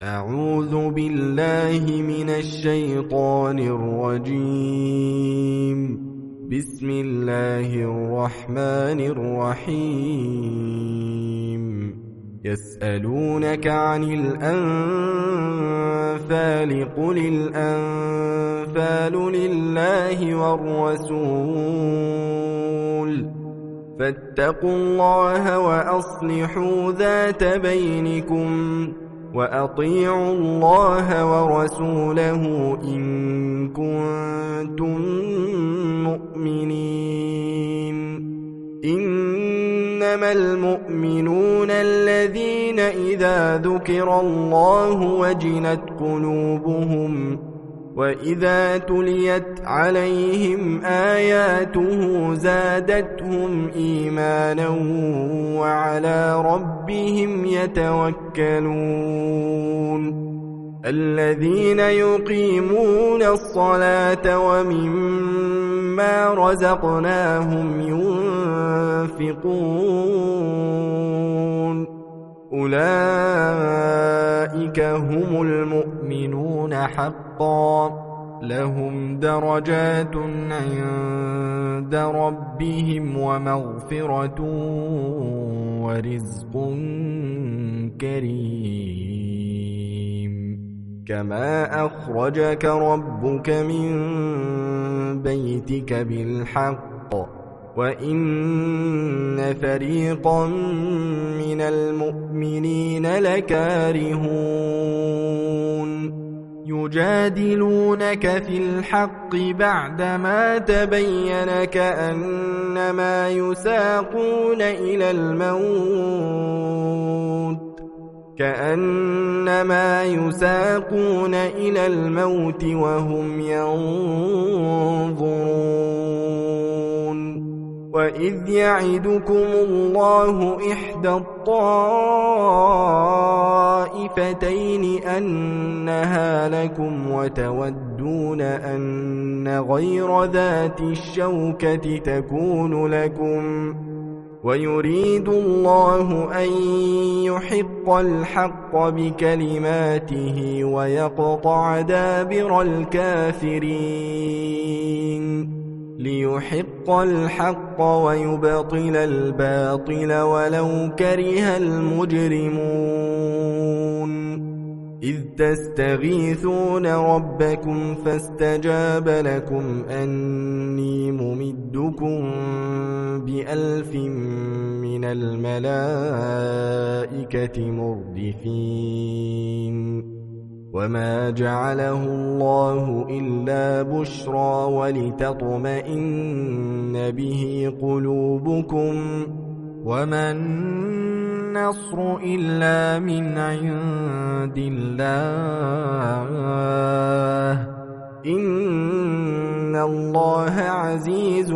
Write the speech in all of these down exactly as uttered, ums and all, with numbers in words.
أعوذ بالله من الشيطان الرجيم. بسم الله الرحمن الرحيم. يسألونك عن الأنفال قل الأنفال لله والرسول فاتقوا الله وأصلحوا ذات بينكم وأطيعوا الله ورسوله إن كنتم مؤمنين. إنما المؤمنون الذين إذا ذكر الله وجلت قلوبهم وإذا تليت عليهم آياته زادتهم إيمانا وعلى ربهم يتوكلون. الذين يقيمون الصلاة ومما رزقناهم ينفقون أولئك هم المؤمنون حقا لهم درجات عند ربهم ومغفرة ورزق كريم. كما أخرجك ربك من بيتك بالحق وإن فريقا من المؤمنين لكارهون يجادلونك في الحق بعدما تبين كأنما يساقون إلى الموت كأنما يساقون إلى الموت وهم ينظرون. وإذ يعدكم الله إحدى الطائفتين أنها لكم وتودون أن غير ذات الشوكة تكون لكم ويريد الله أن يحق الحق بكلماته ويقطع دابر الكافرين ليحق الحق ويبطل الباطل ولو كره المجرمون. إذ تستغيثون ربكم فاستجاب لكم أني ممدكم بألف من الملائكة مردفين. وما جعله الله إلا بشرى ولتطمئن به قلوبكم وما النصر إلا من عند الله إن الله عزيز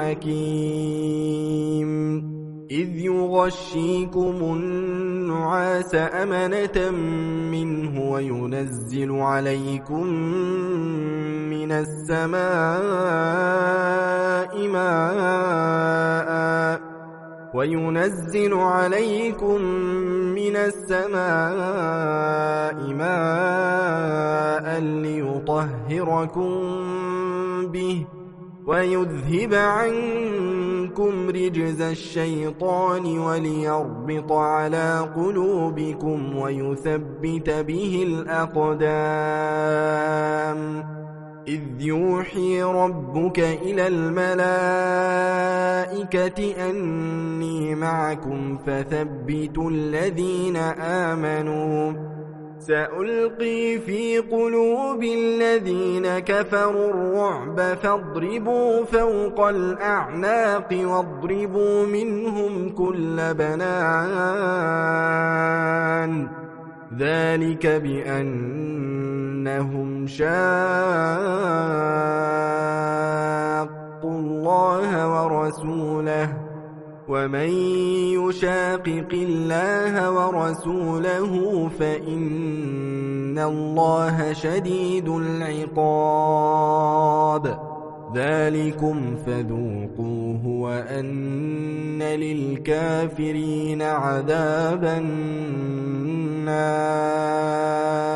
حكيم. إذ يغشيكم النعاس أمنة منه وينزل عليكم من السماء ماء وينزل عليكم من السماء ماء ليطهركم به ويذهب عنكم رجز الشيطان وليربط على قلوبكم ويثبت به الأقدام. إذ يوحي ربك إلى الملائكة أني معكم فثبتوا الذين آمنوا سألقي في قلوب الذين كفروا الرعب فاضربوا فوق الأعناق واضربوا منهم كل بنان ذلك بأنهم شاقوا الله ورسوله ومن يشاقق الله ورسوله فإن الله شديد العقاب. ذلكم فذوقوه وأن للكافرين عذاب النار.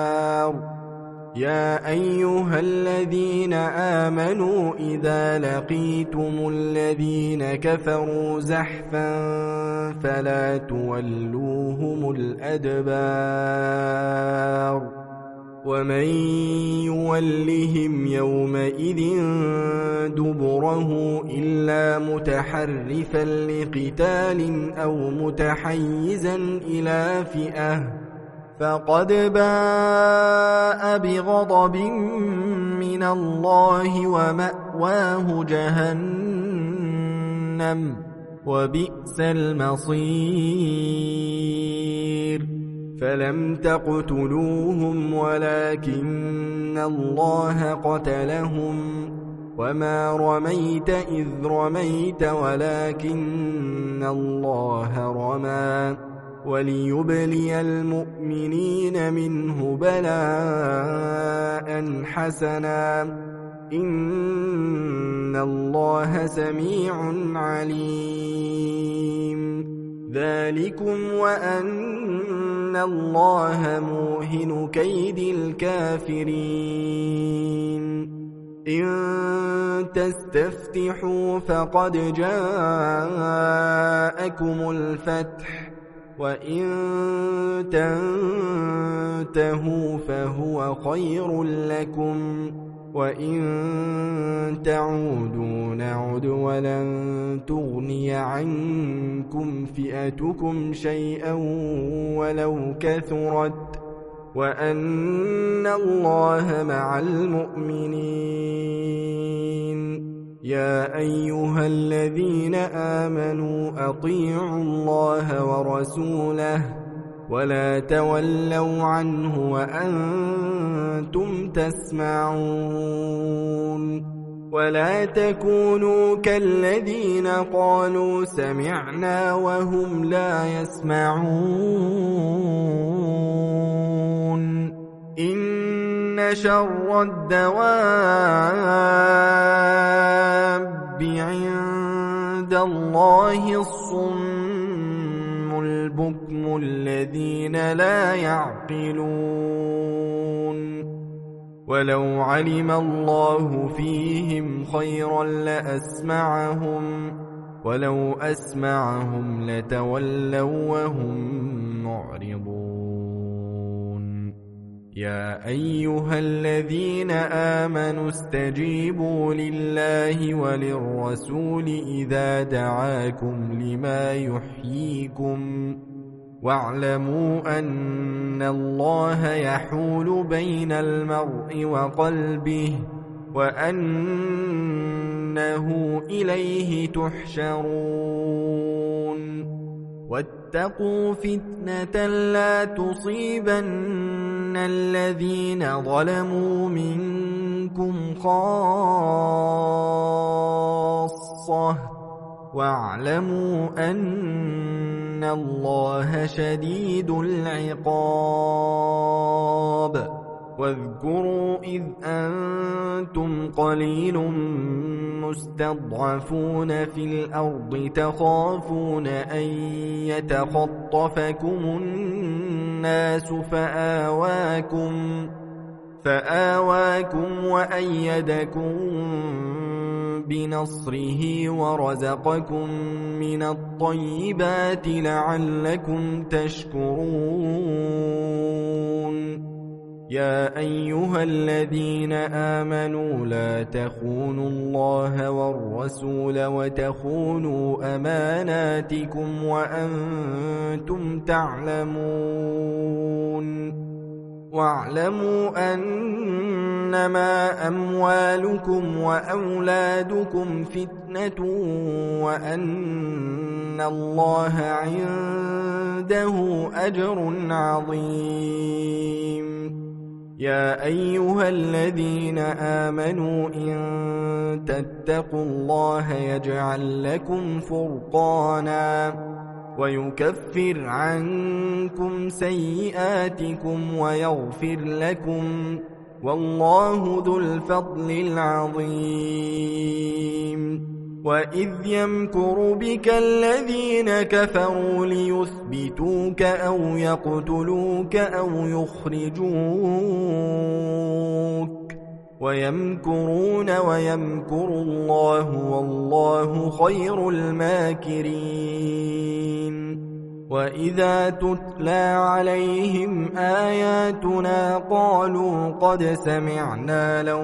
يا أيها الذين آمنوا إذا لقيتم الذين كفروا زحفا فلا تولوهم الأدبار ومن يولهم يومئذ دبره إلا متحرفا لقتال أو متحيزا إلى فئة فقد باء بغضب من الله ومأواه جهنم وبئس المصير فلم تقتلوهم ولكن الله قتلهم وما رميت إذ رميت ولكن الله رمى وليبلي المؤمنين منه بلاء حسنا إن الله سميع عليم ذلكم وأن الله موهن كيد الكافرين إن تستفتحوا فقد جاءكم الفتح وإن تنتهوا فهو خير لكم وإن تعودوا نعد ولن تغني عنكم فئتكم شيئا ولو كثرت وأن الله مع المؤمنين يا أيها الذين آمنوا أطيعوا الله ورسوله ولا تولوا عنه وأنتم تسمعون ولا تكونوا كالذين قالوا سمعنا وهم لا يسمعون إن شر الدواب عند الله الصم البكم الذين لا يعقلون ولو علم الله فيهم خيرا لأسمعهم ولو أسمعهم لتولوا وهم معرضون يا أيها الذين آمنوا استجيبوا لله وللرسول إذا دعاكم لما يحييكم واعلموا أن الله يحول بين المرء وقلبه وأنه إليه تحشرون واتقوا فتنة لا تصيبن الذين ظلموا منكم خاصة واعلموا أن الله شديد العقاب واذكروا إذ أنتم قليل مستضعفون في الأرض تخافون أن يتخطفكم الناس فآواكم فآواكم وأيدكم بنصره ورزقكم من الطيبات لعلكم تشكرون يا أيها الذين آمنوا لا تخونوا الله والرسول وتخونوا أماناتكم وأنتم تعلمون واعلموا أنما أموالكم وأولادكم فتنة وأن الله عنده أجر عظيم يا أيها الذين آمنوا إن تتقوا الله يجعل لكم فرقانا ويكفر عنكم سيئاتكم ويغفر لكم والله ذو الفضل العظيم وإذ يمكر بك الذين كفروا ليثبتوك أو يقتلوك أو يخرجوك ويمكرون ويمكر الله والله خير الماكرين وإذا تتلى عليهم آياتنا قالوا قد سمعنا لو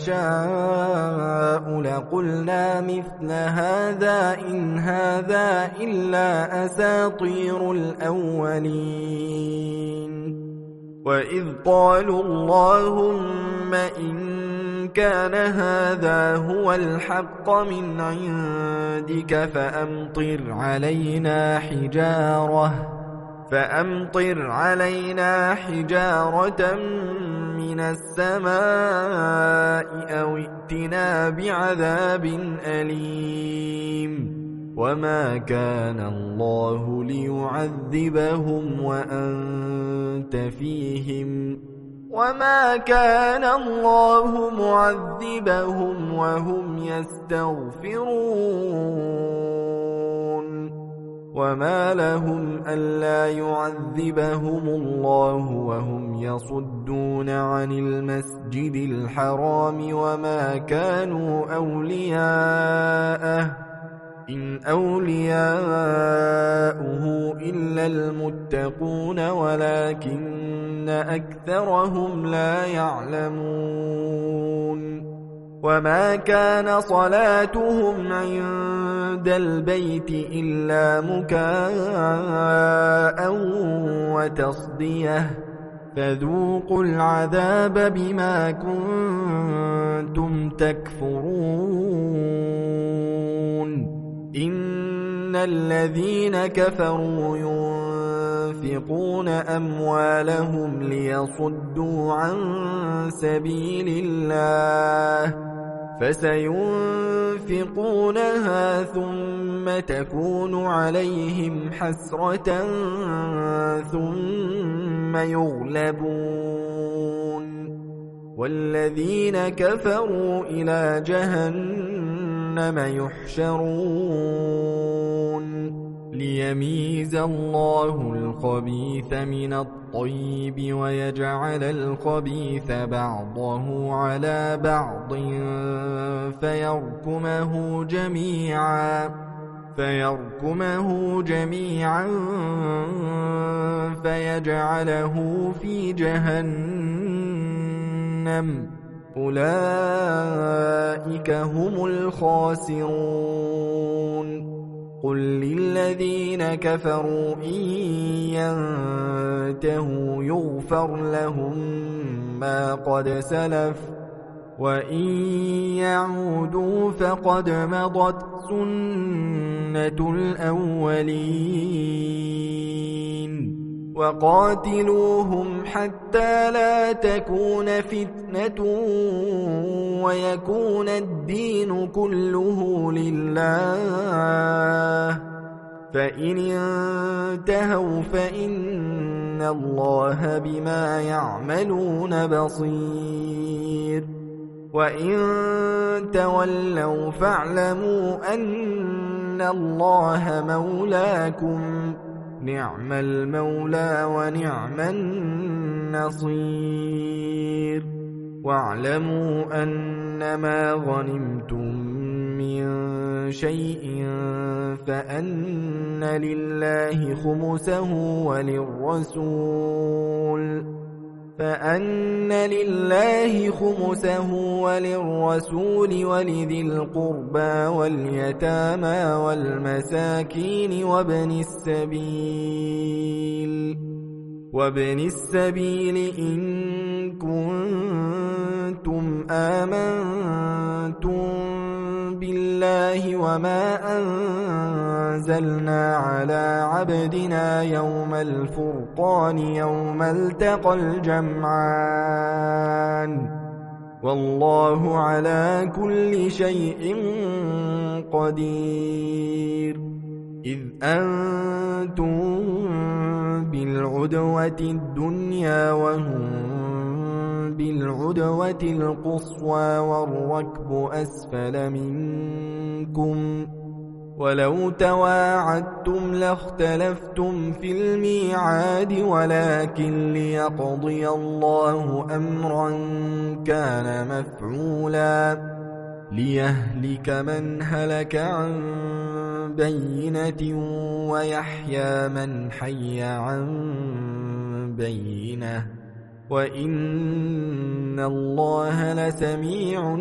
نشاء لقلنا مثل هذا إن هذا إلا أساطير الأولين وإذ قالوا اللهم إن كان هذا هو الحق من عندك فأمطر علينا حجارة فأمطر علينا حجارة من السماء أو ائتنا بعذاب أليم وما كان الله ليعذبهم وأنت فيهم وما كان الله معذبهم وهم يستغفرون وما لهم ألا يعذبهم الله وهم يصدون عن المسجد الحرام وما كانوا أولياءه إن أولياؤه إلا المتقون ولكن أكثرهم لا يعلمون وما كان صلاتهم عند البيت إلا مكاء وتصدية فذوقوا العذاب بما كنتم تكفرون إن الذين كفروا ينفقون أموالهم ليصدوا عن سبيل الله فسينفقونها ثم تكون عليهم حسرة ثم يغلبون والذين كفروا إلى جهنم يحشرون ليميز الله الخبيث من الطيب ويجعل الخبيث بعضه على بعض فيركمه جميعا فيركمه جميعا فيجعله في جهنم أولئك هم الخاسرون قل للذين كفروا إن ينتهوا يغفر لهم ما قد سلف وإن يعودوا فقد مضت سنة الأولين وقاتلوهم حتى لا تكون فتنة ويكون الدين كله لله فإن انتهوا فإن الله بما يعملون بصير وإن تولوا فاعلموا أن الله مولاكم نعم المولى ونعم النصير واعلموا أنما غنمتم من شيء فأن لله خمسه وللرسول فأن لله خمسه وللرسول ولذي القربى واليتامى والمساكين وابن السبيل وابن السبيل إن كنتم آمنتم بالله وما أنزلنا على عبدنا يوم الفرقان يوم التقى الجمعان والله على كل شيء قدير إذ أنتم بالعدوة الدنيا وهم بالعدوة القصوى والركب أسفل منكم ولو تواعدتم لاختلفتم في الميعاد ولكن ليقضي الله أمرا كان مفعولا ليهلك من هلك عن بينة ويحيى من حي عن بينة وإن الله لسميع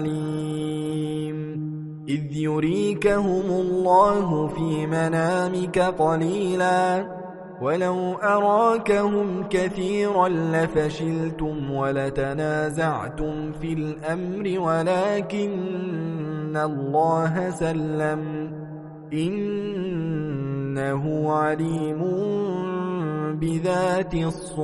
عليم إذ يريكهم الله في منامك قليلا ولو أراكهم كثيرا لفشلتم ولتنازعتم في الأمر ولكن الله سلم إنه عليم بذات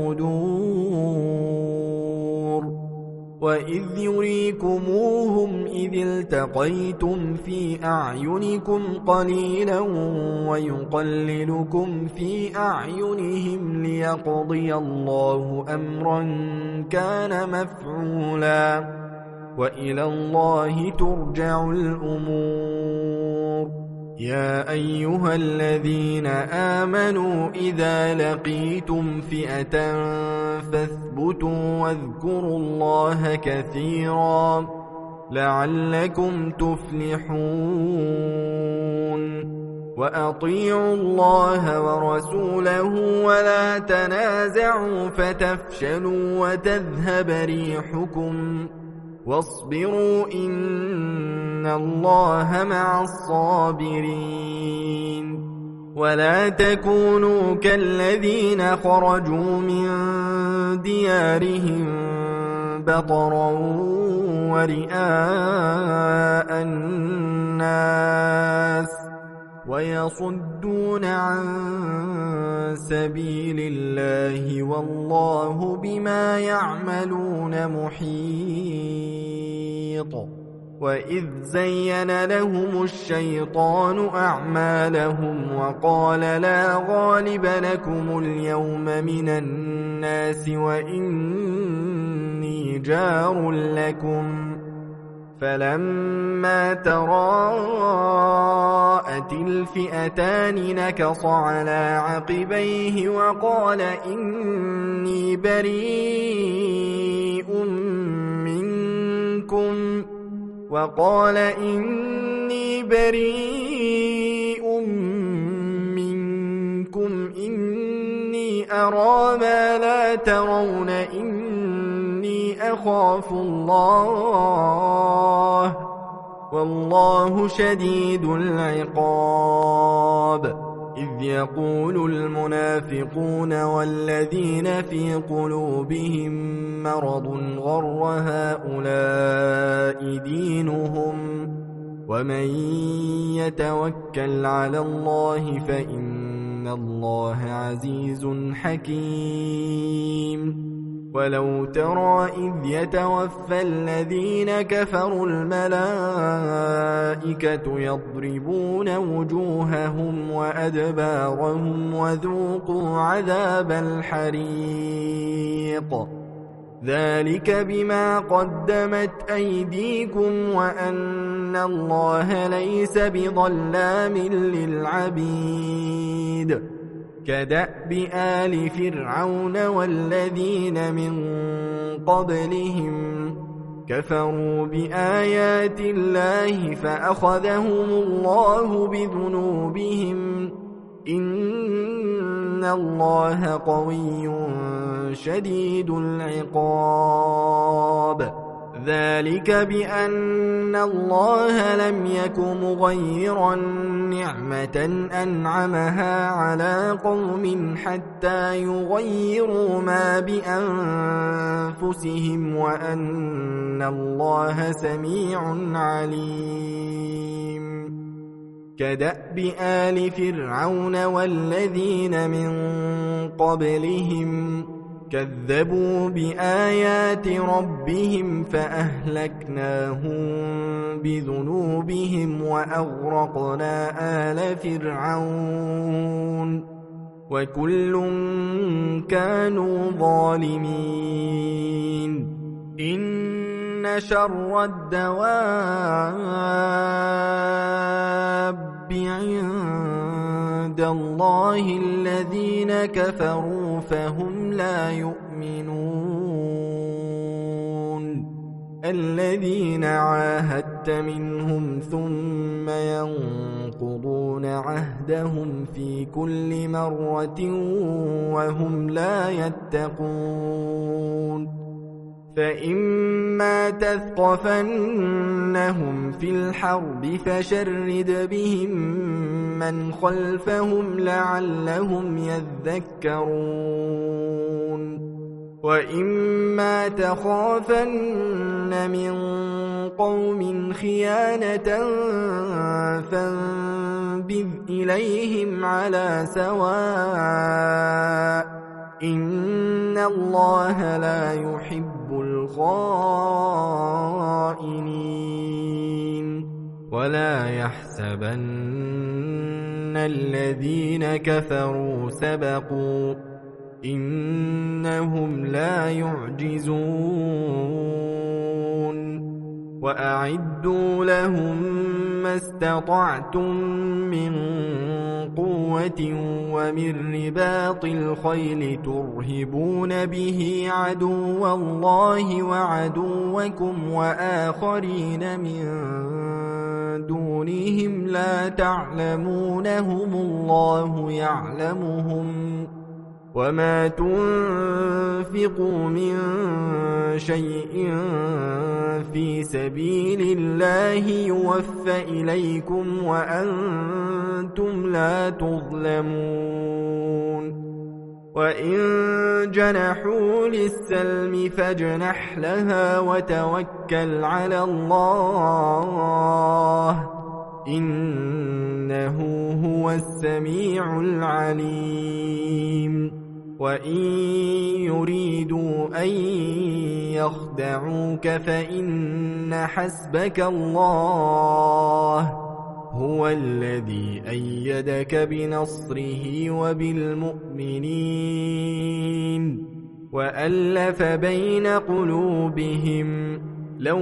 الصدور وإذ يريكموهم إذ التقيتم في أعينكم قليلا ويقللكم في أعينهم ليقضي الله أمرا كان مفعولا وإلى الله ترجع الأمور يا أيها الذين آمنوا إذا لقيتم فئة فاثبتوا واذكروا الله كثيرا لعلكم تفلحون وأطيعوا الله ورسوله ولا تنازعوا فتفشلوا وتذهب ريحكم واصبروا إن الله مع الصابرين ولا تكونوا كالذين خرجوا من ديارهم بطرا ورئاء الناس ويصدون عن سبيل الله والله بما يعملون محيط وإذ زين لهم الشيطان أعمالهم وقال لا غالب لكم اليوم من الناس وإني جار لكم فلما تراءت الفئتان نكص على عقبيه وقال إني بريء منكم وقال إني بريء منكم إني أرى ما لا ترون إني أخاف الله والله شديد العقاب إذ يقول المنافقون والذين في قلوبهم مرض غر هؤلاء دينهم ومن يتوكل على الله فإن الله عزيز حكيم ولو ترى إذ يتوفى الذين كفروا الملائكة يضربون وجوههم وأدبارهم وذوقوا عذاب الحريق ذلك بما قدمت أيديكم وأن الله ليس بظلام للعبيد كدأب آل فرعون والذين من قبلهم كفروا بآيات الله فأخذهم الله بذنوبهم إن الله قوي شديد العقاب ذلك بأن الله لم يك مغيرا نعمة أنعمها على قوم حتى يغيروا ما بأنفسهم وأن الله سميع عليم كدأب آل فرعون والذين من قبلهم كذبوا بآيات ربهم فأهلكناهم بذنوبهم وأغرقنا آل فرعون وكل كانوا ظالمين. إن شر الدواب عند الله الذين كفروا فهم لا يؤمنون. الذين عاهدت منهم ثم ينقضون عهدهم في كل مرة وهم لا يتقون. فإما تثقفنهم في الحرب فشرد بهم من خلفهم لعلهم يذكرون. وإما تخافن من قوم خيانة فانبذ إليهم على سواء إن الله لا يحب الخائنين. ولا يحسبن الذين كفروا سبقوا إنهم لا يعجزون. وأعدوا لهم ما استطعتم من قوة ومن رباط الخيل ترهبون به عدو الله وعدوكم وآخرين من دونهم لا تعلمونهم الله يعلمهم. وما تنفقوا من شيء في سبيل الله يوفى إليكم وأنتم لا تظلمون. وإن جنحوا للسلم فاجنح لها وتوكل على الله إنه هو السميع العليم. وإن يريدوا أن يخدعوك فإن حسبك الله هو الذي أيدك بنصره وبالمؤمنين وألف بين قلوبهم لو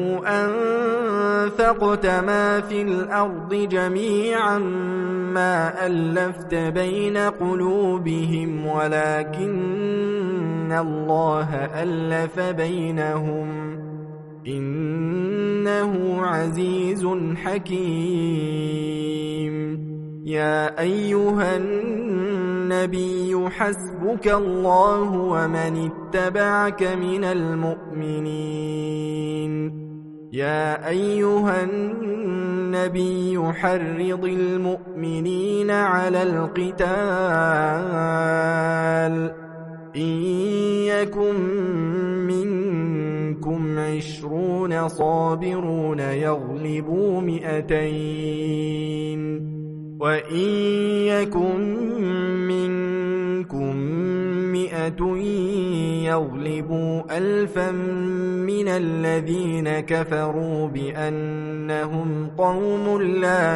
أنفقت ما في الأرض جميعا ما ألفت بين قلوبهم ولكن الله ألف بينهم إنه عزيز حكيم. يا أيها النبي حسبك الله ومن اتبعك من المؤمنين. يا أيها النبي حرض المؤمنين على القتال إن يكن منكم عشرون صابرون يغلبوا مئتين وإن يكن منكم مئة يغلبوا ألفا من الذين كفروا بأنهم قوم لا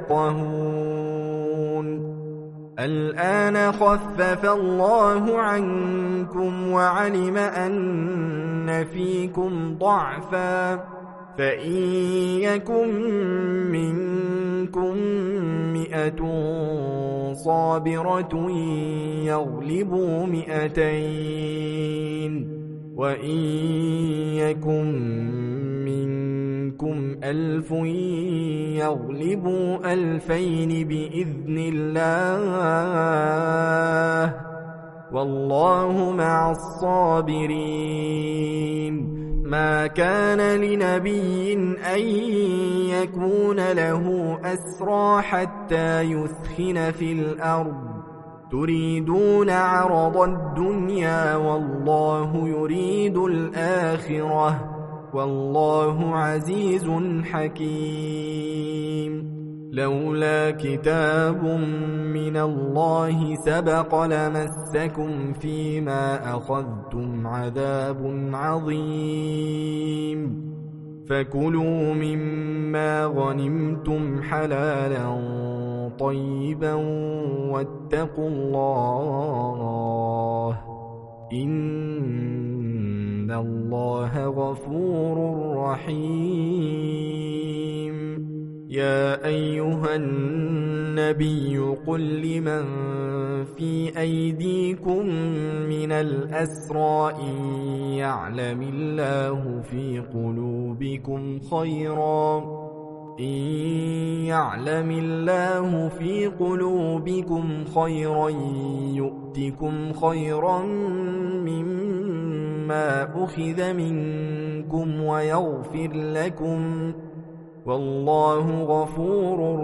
يفقهون. الآن خفف الله عنكم وعلم أن فيكم ضعفا فإن يكن منكم مئة صابرة يغلبوا مئتين وإن يكن منكم ألف يغلبوا ألفين بإذن الله والله مع الصابرين. ما كان لنبي أن يكون له أسرى حتى يثخن في الأرض تريدون عرض الدنيا والله يريد الآخرة والله عزيز حكيم. لولا كتاب من الله سبق لمسكم فيما أخذتم عذاب عظيم. فكلوا مما غنمتم حلالا طيبا واتقوا الله إن الله غفور رحيم. يا أيها النبي قل لمن في أيديكم من الأسرى إن يعلم الله في قلوبكم خيرا إن يعلم الله في قلوبكم خيرا يؤتكم خيرا مما أخذ منكم ويغفر لكم والله غفور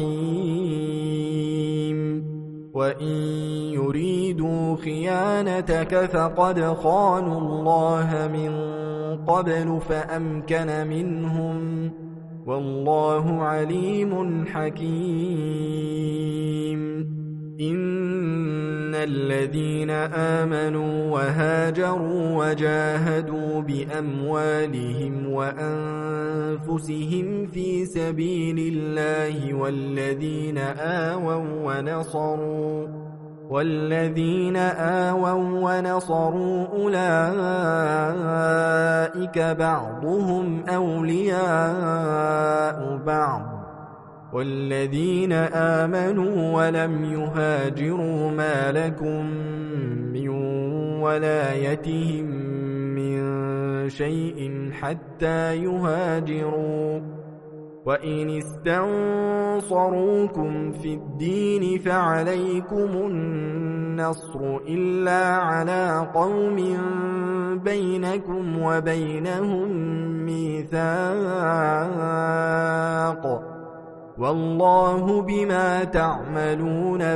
رحيم. وإن يريدوا خيانتك فقد خانوا الله من قبل فأمكن منهم والله عليم حكيم. إن الذين آمنوا وهاجروا وجاهدوا بأموالهم وأنفسهم في سبيل الله والذين آووا ونصروا والذين آووا ونصروا أولئك بعضهم أولياء بعض والذين آمنوا ولم يهاجروا ما لكم من ولايتهم من شيء حتى يهاجروا وإن استنصروكم في الدين فعليكم النصر إلا على قوم بينكم وبينهم ميثاق والله بما تعملون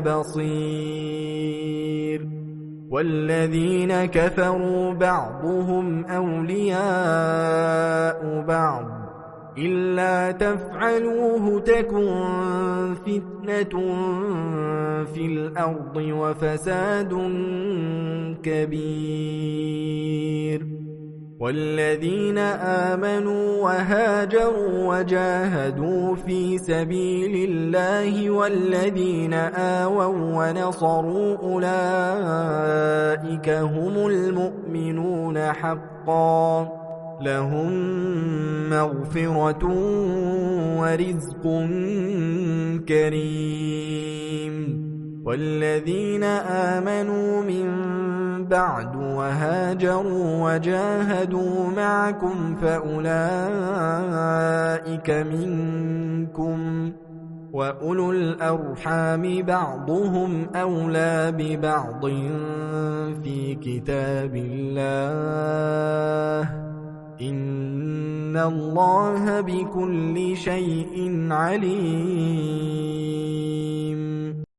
بصير. والذين كفروا بعضهم أولياء بعض إلا تفعلوه تكن فتنة في الأرض وفساد كبير. والذين آمنوا وهاجروا وجاهدوا في سبيل الله والذين آووا ونصروا أولئك هم المؤمنون حقا لهم مغفرة ورزق كريم. والذين آمنوا من بعد وهاجروا وجاهدوا معكم فأولئك منكم وأولو الأرحام بعضهم أولى ببعض في كتاب الله إن الله بكل شيء عليم.